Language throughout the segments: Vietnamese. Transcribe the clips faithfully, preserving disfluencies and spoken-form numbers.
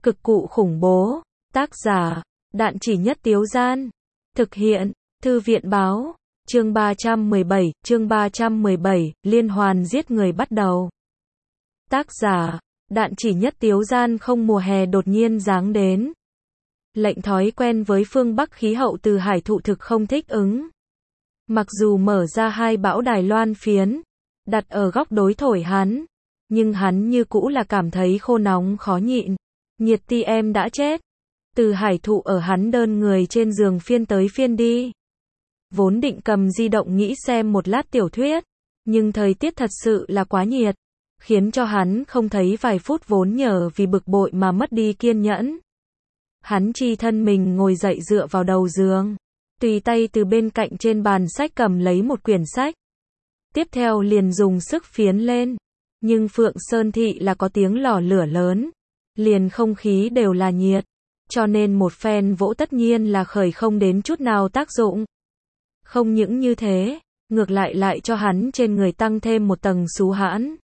Cực cụ khủng bố. Tác giả, Đạn Chỉ Nhất Tiếu Gian. Thực hiện, Thư viện báo. Chương ba trăm mười bảy, chương ba trăm mười bảy, liên hoàn giết người bắt đầu. Tác giả, Đạn Chỉ Nhất Tiếu Gian. Không, mùa hè đột nhiên giáng đến. Lệnh thói quen với phương Bắc khí hậu từ Hải Thụ thực không thích ứng. Mặc dù mở ra hai bão Đài Loan phiến, đặt ở góc đối thổi hắn, nhưng hắn như cũ là cảm thấy khô nóng khó nhịn. Nhiệt ti em đã chết. Từ Hải Thụ ở hắn đơn người trên giường phiên tới phiên đi. Vốn định cầm di động nghĩ xem một lát tiểu thuyết, nhưng thời tiết thật sự là quá nhiệt, khiến cho hắn không thấy vài phút vốn nhờ vì bực bội mà mất đi kiên nhẫn. Hắn chi thân mình ngồi dậy dựa vào đầu giường, tùy tay từ bên cạnh trên bàn sách cầm lấy một quyển sách. Tiếp theo liền dùng sức phiến lên, nhưng Phượng Sơn Thị là có tiếng lò lửa lớn, liền không khí đều là nhiệt, cho nên một phen vỗ tất nhiên là khởi không đến chút nào tác dụng. Không những như thế, ngược lại lại cho hắn trên người tăng thêm một tầng xú hãn.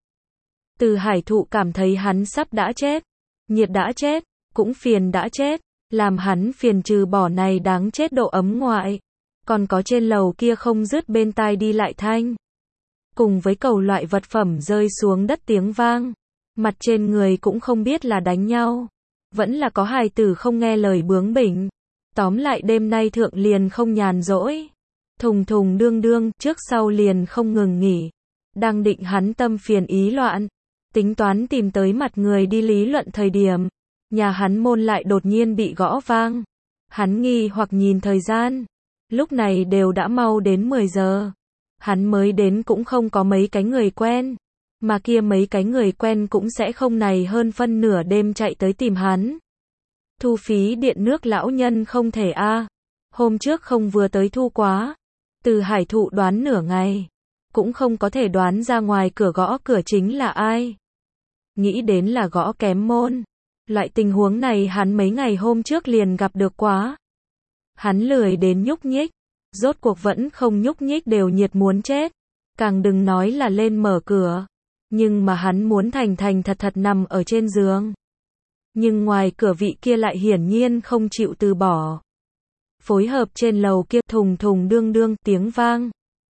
Từ Hải Thụ cảm thấy hắn sắp đã chết, nhiệt đã chết, cũng phiền đã chết, làm hắn phiền trừ bỏ này đáng chết độ ấm ngoại, còn có trên lầu kia không dứt bên tai đi lại thanh, cùng với cầu loại vật phẩm rơi xuống đất tiếng vang, mặt trên người cũng không biết là đánh nhau, vẫn là có hài tử không nghe lời bướng bỉnh. Tóm lại đêm nay thượng liền không nhàn rỗi, thùng thùng đương đương, trước sau liền không ngừng nghỉ. Đang định hắn tâm phiền ý loạn, tính toán tìm tới mặt người đi lý luận thời điểm, nhà hắn môn lại đột nhiên bị gõ vang. Hắn nghi hoặc nhìn thời gian, lúc này đều đã mau đến mười giờ. Hắn mới đến cũng không có mấy cái người quen, mà kia mấy cái người quen cũng sẽ không này hơn phân nửa đêm chạy tới tìm hắn. Thu phí điện nước lão nhân không thể a. À. Hôm trước không vừa tới thu quá. Từ Hải Thụ đoán nửa ngày, cũng không có thể đoán ra ngoài cửa gõ cửa chính là ai. Nghĩ đến là gõ kém môn. Loại tình huống này hắn mấy ngày hôm trước liền gặp được quá. Hắn lười đến nhúc nhích, rốt cuộc vẫn không nhúc nhích đều nhiệt muốn chết. Càng đừng nói là lên mở cửa. Nhưng mà hắn muốn thành thành thật thật nằm ở trên giường. Nhưng ngoài cửa vị kia lại hiển nhiên không chịu từ bỏ. Phối hợp trên lầu kia thùng thùng đương đương tiếng vang.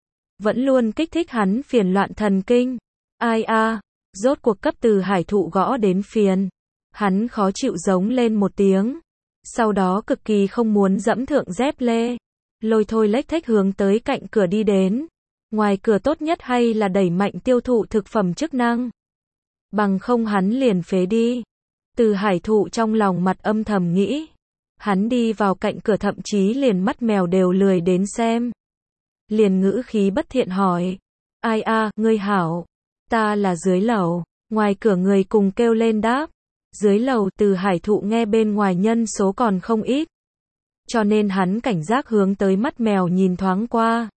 Vẫn luôn kích thích hắn phiền loạn thần kinh. Ai a, à, rốt cuộc cấp Từ Hải Thụ gõ đến phiền. Hắn khó chịu giống lên một tiếng. Sau đó cực kỳ không muốn dẫm thượng dép lê. Lôi thôi lếch thếch hướng tới cạnh cửa đi đến. Ngoài cửa tốt nhất hay là đẩy mạnh tiêu thụ thực phẩm chức năng. Bằng không hắn liền phế đi. Từ Hải Thụ trong lòng mặt âm thầm nghĩ. Hắn đi vào cạnh cửa thậm chí liền mắt mèo đều lười đến xem. Liền ngữ khí bất thiện hỏi. Ai a, à, ngươi hảo. Ta là dưới lầu. Ngoài cửa người cùng kêu lên đáp. Dưới lầu Từ Hải Thụ nghe bên ngoài nhân số còn không ít. Cho nên hắn cảnh giác hướng tới mắt mèo nhìn thoáng qua.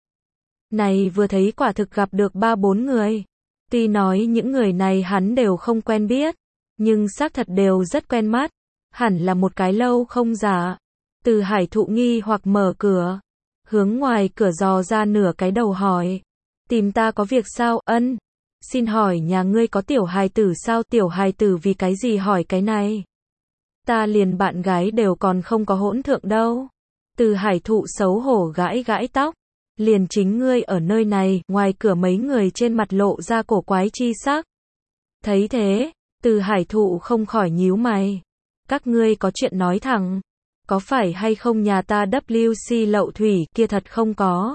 Này vừa thấy quả thực gặp được ba bốn người. Tuy nói những người này hắn đều không quen biết, nhưng xác thật đều rất quen mắt. Hẳn là một cái lâu không giả. Từ Hải Thụ nghi hoặc mở cửa, hướng ngoài cửa dò ra nửa cái đầu hỏi. Tìm ta có việc sao? Ân. Xin hỏi nhà ngươi có tiểu hài tử sao? Tiểu hài tử vì cái gì hỏi cái này? Ta liền bạn gái đều còn không có hỗn thượng đâu. Từ Hải Thụ xấu hổ gãi gãi tóc. Liền chính ngươi ở nơi này. Ngoài cửa mấy người trên mặt lộ ra cổ quái chi sắc. Thấy thế, Từ Hải Thụ không khỏi nhíu mày. Các ngươi có chuyện nói thẳng. Có phải hay không nhà ta W C lậu thủy kia thật không có?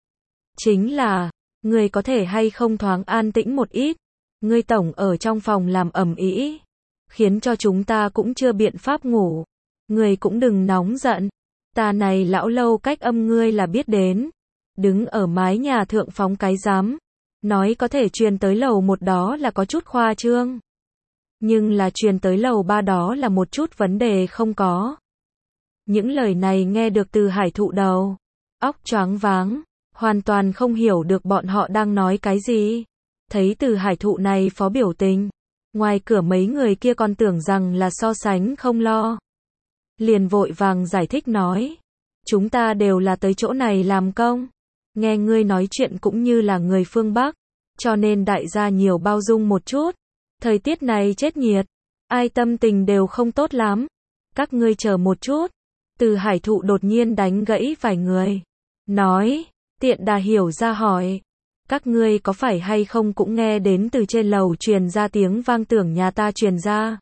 Chính là, ngươi có thể hay không thoáng an tĩnh một ít. Ngươi tổng ở trong phòng làm ầm ĩ, khiến cho chúng ta cũng chưa biện pháp ngủ. Ngươi cũng đừng nóng giận. Ta này lão lâu cách âm ngươi là biết đến. Đứng ở mái nhà thượng phóng cái giám. Nói có thể truyền tới lầu một đó là có chút khoa trương. Nhưng là truyền tới lầu ba đó là một chút vấn đề không có. Những lời này nghe được Từ Hải Thụ đầu óc choáng váng, hoàn toàn không hiểu được bọn họ đang nói cái gì. Thấy Từ Hải Thụ này phó biểu tình, ngoài cửa mấy người kia còn tưởng rằng là so sánh không lo. Liền vội vàng giải thích nói. Chúng ta đều là tới chỗ này làm công. Nghe ngươi nói chuyện cũng như là người phương Bắc. Cho nên đại gia nhiều bao dung một chút. Thời tiết này chết nhiệt. ai tâm tình đều không tốt lắm. Các ngươi chờ một chút. Từ Hải Thụ đột nhiên đánh gãy vài người. Nói, Tiện Đà hiểu ra hỏi. Các ngươi có phải hay không cũng nghe đến từ trên lầu truyền ra tiếng vang tưởng nhà ta truyền ra.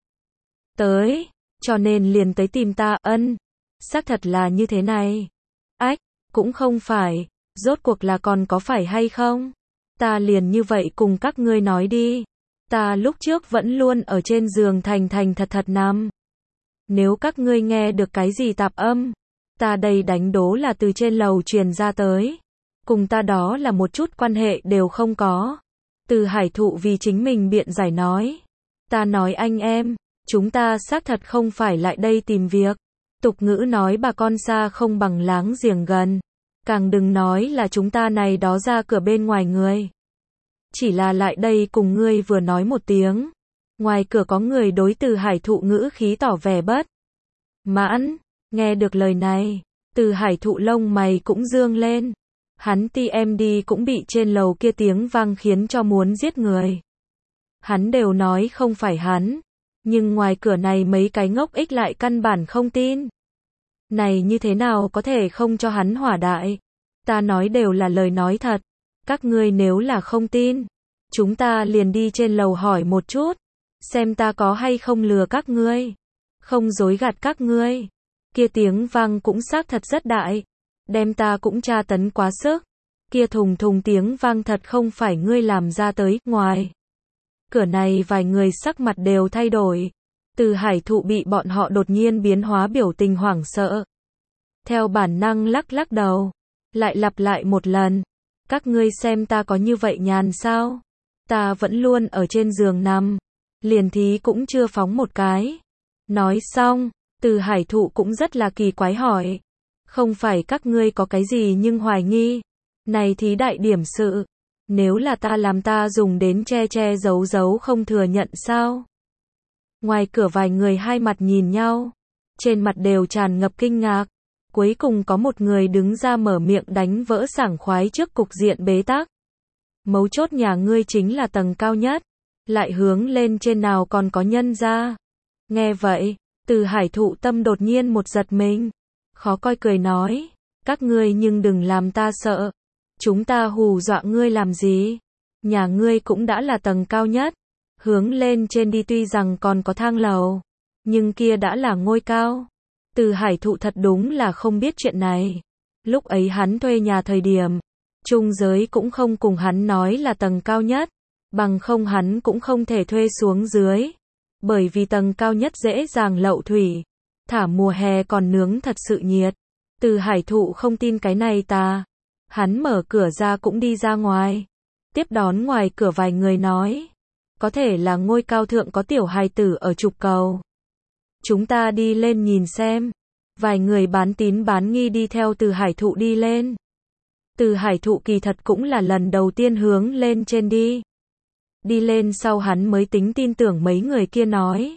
Tới, cho nên liền tới tìm ta. Ân, xác thật là như thế này. Ách, cũng không phải, rốt cuộc là còn có phải hay không? Ta liền như vậy cùng các ngươi nói đi. Ta lúc trước vẫn luôn ở trên giường thành thành thật thật nằm. Nếu các ngươi nghe được cái gì tạp âm, ta đây đánh đố là từ trên lầu truyền ra tới. Cùng ta đó là một chút quan hệ đều không có. Từ Hải Thụ vì chính mình biện giải nói. Ta nói anh em, chúng ta xác thật không phải lại đây tìm việc. Tục ngữ nói bà con xa không bằng láng giềng gần. Càng đừng nói là chúng ta này đó ra cửa bên ngoài người. Chỉ là lại đây cùng ngươi vừa nói một tiếng. Ngoài cửa có người đối Từ Hải Thụ ngữ khí tỏ vẻ bất mãn. Nghe được lời này, Từ Hải Thụ lông mày cũng dương lên. Hắn tê em đê cũng bị trên lầu kia tiếng vang khiến cho muốn giết người. Hắn đều nói không phải hắn. Nhưng ngoài cửa này mấy cái ngốc ích lại căn bản không tin. Này như thế nào có thể không cho hắn hỏa đại? Ta nói đều là lời nói thật. Các ngươi nếu là không tin, chúng ta liền đi trên lầu hỏi một chút. Xem ta có hay không lừa các ngươi. Không dối gạt các ngươi. Kia tiếng vang cũng xác thật rất đại. Đem ta cũng tra tấn quá sức. Kia thùng thùng tiếng vang thật không phải ngươi làm ra tới. Ngoài cửa này vài người sắc mặt đều thay đổi. Từ Hải Thụ bị bọn họ đột nhiên biến hóa biểu tình hoảng sợ. Theo bản năng lắc lắc đầu. Lại lặp lại một lần. Các ngươi xem ta có như vậy nhàn sao? Ta vẫn luôn ở trên giường nằm. Liền thí cũng chưa phóng một cái. Nói xong, Từ Hải Thụ cũng rất là kỳ quái hỏi. Không phải các ngươi có cái gì nhưng hoài nghi. Này thí đại điểm sự. Nếu là ta làm ta dùng đến che che giấu giấu không thừa nhận sao? Ngoài cửa vài người hai mặt nhìn nhau. Trên mặt đều tràn ngập kinh ngạc. Cuối cùng có một người đứng ra mở miệng đánh vỡ sảng khoái trước cục diện bế tắc. Mấu chốt nhà ngươi chính là tầng cao nhất. Lại hướng lên trên nào còn có nhân ra. Nghe vậy, Từ Hải Thụ tâm đột nhiên một giật mình. Khó coi cười nói. Các ngươi nhưng đừng làm ta sợ. Chúng ta hù dọa ngươi làm gì? Nhà ngươi cũng đã là tầng cao nhất. Hướng lên trên đi tuy rằng còn có thang lầu. Nhưng kia đã là ngôi cao. Từ Hải Thụ thật đúng là không biết chuyện này. Lúc ấy hắn thuê nhà thời điểm. Trung giới cũng không cùng hắn nói là tầng cao nhất. Bằng không hắn cũng không thể thuê xuống dưới. Bởi vì tầng cao nhất dễ dàng lậu thủy. Thả mùa hè còn nướng thật sự nhiệt. Từ Hải Thụ không tin cái này ta. Hắn mở cửa ra cũng đi ra ngoài. Tiếp đón ngoài cửa vài người nói. Có thể là ngôi cao thượng có tiểu hài tử ở trục cầu. Chúng ta đi lên nhìn xem. Vài người bán tín bán nghi đi theo Từ Hải Thụ đi lên. Từ Hải Thụ kỳ thật cũng là lần đầu tiên hướng lên trên đi. Đi lên sau hắn mới tính tin tưởng mấy người kia nói.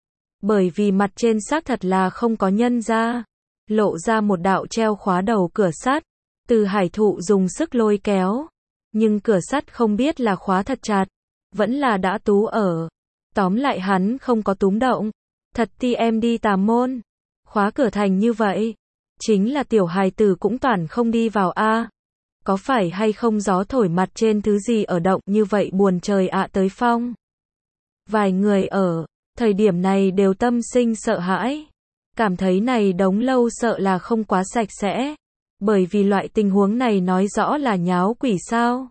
Bởi vì mặt trên xác thật là không có nhân ra. Lộ ra một đạo treo khóa đầu cửa sắt. Từ Hải Thụ dùng sức lôi kéo. Nhưng cửa sắt không biết là khóa thật chặt. Vẫn là đã tú ở. Tóm lại hắn không có túm động. Thật ti em đi tà môn. Khóa cửa thành như vậy. Chính là tiểu hài tử cũng toàn không đi vào a. Có phải hay không gió thổi mặt trên thứ gì ở động như vậy buồn trời ạ tới phong. Vài người ở thời điểm này đều tâm sinh sợ hãi. Cảm thấy này đống lâu sợ là không quá sạch sẽ. Bởi vì loại tình huống này nói rõ là nháo quỷ sao.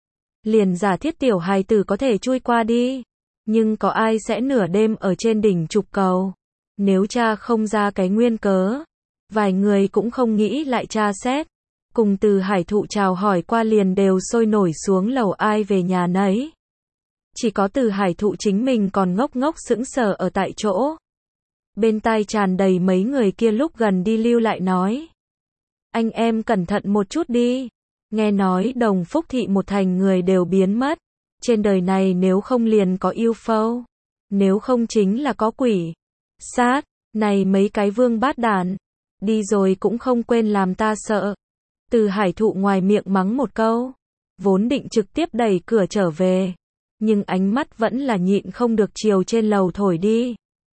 Liền giả thiết tiểu hài tử có thể chui qua đi. Nhưng có ai sẽ nửa đêm ở trên đỉnh trục cầu. Nếu tra không ra cái nguyên cớ. Vài người cũng không nghĩ lại tra xét. Cùng Từ Hải Thụ chào hỏi qua liền đều sôi nổi xuống lầu ai về nhà nấy. Chỉ có Từ Hải Thụ chính mình còn ngốc ngốc sững sờ ở tại chỗ. Bên tai tràn đầy mấy người kia lúc gần đi lưu lại nói. Anh em cẩn thận một chút đi. Nghe nói Đồng Phúc Thị một thành người đều biến mất. Trên đời này nếu không liền có u ép ô. Nếu không chính là có quỷ. Sát, này mấy cái vương bát đản. Đi rồi cũng không quên làm ta sợ. Từ Hải Thụ ngoài miệng mắng một câu. Vốn định trực tiếp đẩy cửa trở về. Nhưng ánh mắt vẫn là nhịn không được chiều trên lầu thổi đi.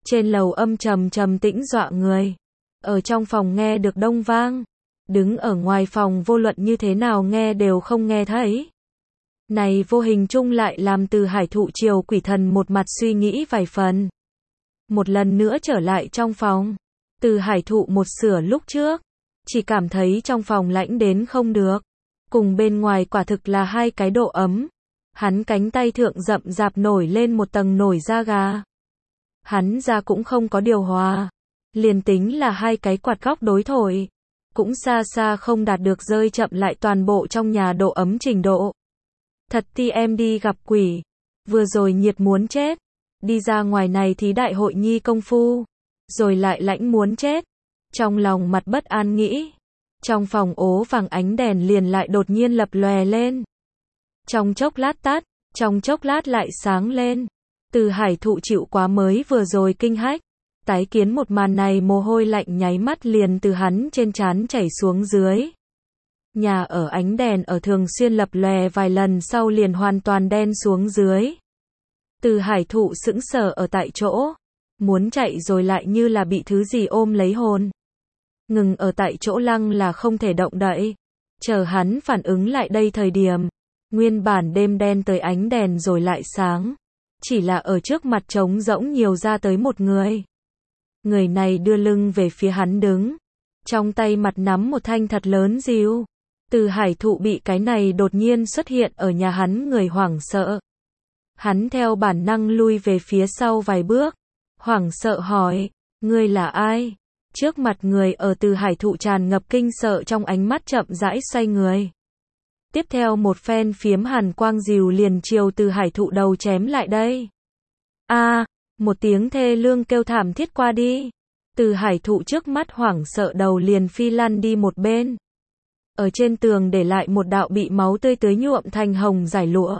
Trên lầu âm trầm trầm tĩnh dọa người. Ở trong phòng nghe được đông vang. Đứng ở ngoài phòng vô luận như thế nào nghe đều không nghe thấy. Này vô hình chung lại làm Từ Hải Thụ chiều quỷ thần một mặt suy nghĩ vài phần. Một lần nữa trở lại trong phòng. Từ Hải Thụ một sửa lúc trước. Chỉ cảm thấy trong phòng lạnh đến không được. Cùng bên ngoài quả thực là hai cái độ ấm. Hắn cánh tay thượng rậm rạp nổi lên một tầng nổi da gà. Hắn ra cũng không có điều hòa. Liền tính là hai cái quạt góc đối thổi. Cũng xa xa không đạt được rơi chậm lại toàn bộ trong nhà độ ấm trình độ. Thật ti em đi gặp quỷ. Vừa rồi nhiệt muốn chết. Đi ra ngoài này thì đại hội nhi công phu. Rồi lại lãnh muốn chết. Trong lòng mặt bất an nghĩ. Trong phòng ố vàng ánh đèn liền lại đột nhiên lập lòe lên. Trong chốc lát tắt, trong chốc lát lại sáng lên. Từ Hải Thụ chịu quá mới vừa rồi kinh hách. Tái kiến một màn này mồ hôi lạnh nháy mắt liền từ hắn trên trán chảy xuống dưới. Nhà ở ánh đèn ở thường xuyên lập lòe vài lần sau liền hoàn toàn đen xuống dưới. Từ Hải Thụ sững sờ ở tại chỗ. Muốn chạy rồi lại như là bị thứ gì ôm lấy hồn. Ngừng ở tại chỗ lăng là không thể động đậy. Chờ hắn phản ứng lại đây thời điểm. Nguyên bản đêm đen tới ánh đèn rồi lại sáng. Chỉ là ở trước mặt trống rỗng nhiều ra tới một người. Người này đưa lưng về phía hắn đứng. Trong tay mặt nắm một thanh thật lớn rìu. Từ Hải Thụ bị cái này đột nhiên xuất hiện ở nhà hắn người hoảng sợ. Hắn theo bản năng lui về phía sau vài bước. Hoảng sợ hỏi, ngươi là ai? Trước mặt người ở Từ Hải Thụ tràn ngập kinh sợ trong ánh mắt chậm rãi xoay người. Tiếp theo một phen phiếm hàn quang rìu liền chiều Từ Hải Thụ đầu chém lại đây. A, một tiếng thê lương kêu thảm thiết qua đi. Từ Hải Thụ trước mắt hoảng sợ đầu liền phi lăn đi một bên. Ở trên tường để lại một đạo bị máu tươi tưới nhuộm thành hồng giải lụa.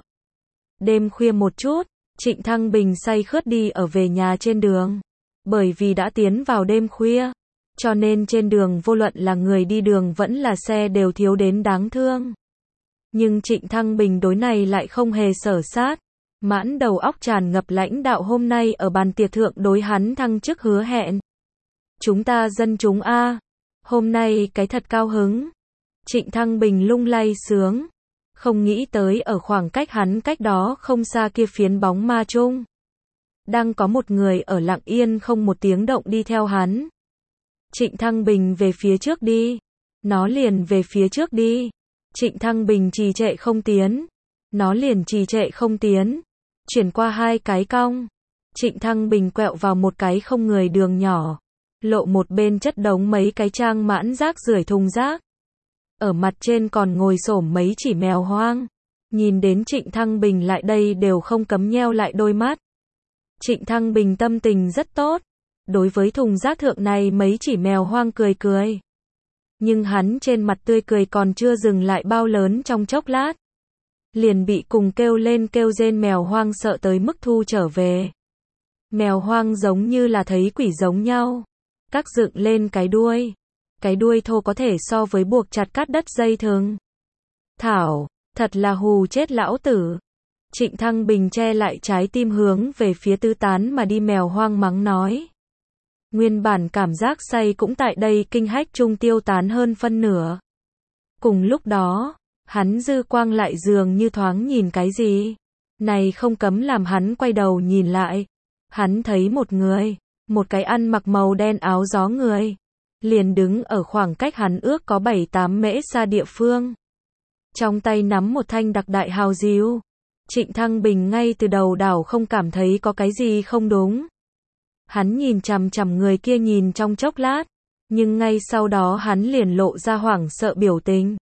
Đêm khuya một chút, Trịnh Thăng Bình say khướt đi ở về nhà trên đường. Bởi vì đã tiến vào đêm khuya, cho nên trên đường vô luận là người đi đường vẫn là xe đều thiếu đến đáng thương. Nhưng Trịnh Thăng Bình đối này lại không hề sở sát. Mãn đầu óc tràn ngập lãnh đạo hôm nay ở bàn tiệc thượng đối hắn thăng chức hứa hẹn. Chúng ta dân chúng A. Hôm nay cái thật cao hứng. Trịnh Thăng Bình lung lay sướng. Không nghĩ tới ở khoảng cách hắn cách đó không xa kia phiến bóng ma chung. Đang có một người ở lặng yên không một tiếng động đi theo hắn. Trịnh Thăng Bình về phía trước đi. Nó liền về phía trước đi. Trịnh Thăng Bình trì trệ không tiến. Nó liền trì trệ không tiến. Chuyển qua hai cái cong. Trịnh Thăng Bình quẹo vào một cái không người đường nhỏ. Lộ một bên chất đống mấy cái trang mãn rác rưởi thùng rác. Ở mặt trên còn ngồi xổm mấy chỉ mèo hoang. Nhìn đến Trịnh Thăng Bình lại đây đều không cấm nheo lại đôi mắt. Trịnh Thăng Bình tâm tình rất tốt. Đối với thùng rác thượng này mấy chỉ mèo hoang cười cười. Nhưng hắn trên mặt tươi cười còn chưa dừng lại bao lớn trong chốc lát. Liền bị cùng kêu lên kêu rên mèo hoang sợ tới mức thu trở về. Mèo hoang giống như là thấy quỷ giống nhau. Các dựng lên cái đuôi. Cái đuôi thô có thể so với buộc chặt cắt đất dây thừng. Thảo, thật là hù chết lão tử. Trịnh Thăng Bình che lại trái tim hướng về phía tứ tán mà đi mèo hoang mắng nói. Nguyên bản cảm giác say cũng tại đây kinh hách trung tiêu tán hơn phân nửa. Cùng lúc đó, hắn dư quang lại dường như thoáng nhìn cái gì. Này không cấm làm hắn quay đầu nhìn lại. Hắn thấy một người, một cái ăn mặc màu đen áo gió người. Liền đứng ở khoảng cách hắn ước có bảy tám mễ xa địa phương. Trong tay nắm một thanh đặc đại hào rìu. Trịnh Thăng Bình ngay từ đầu đảo không cảm thấy có cái gì không đúng. Hắn nhìn chằm chằm người kia nhìn trong chốc lát. Nhưng ngay sau đó hắn liền lộ ra hoảng sợ biểu tình.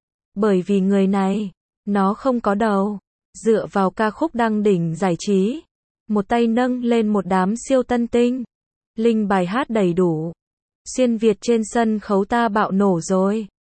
Bởi vì người này, nó không có đầu. Dựa vào ca khúc đăng đỉnh giải trí. Một tay nâng lên một đám siêu tân tinh. Linh bài hát đầy đủ. Xuyên Việt trên sân khấu ta bạo nổ rồi.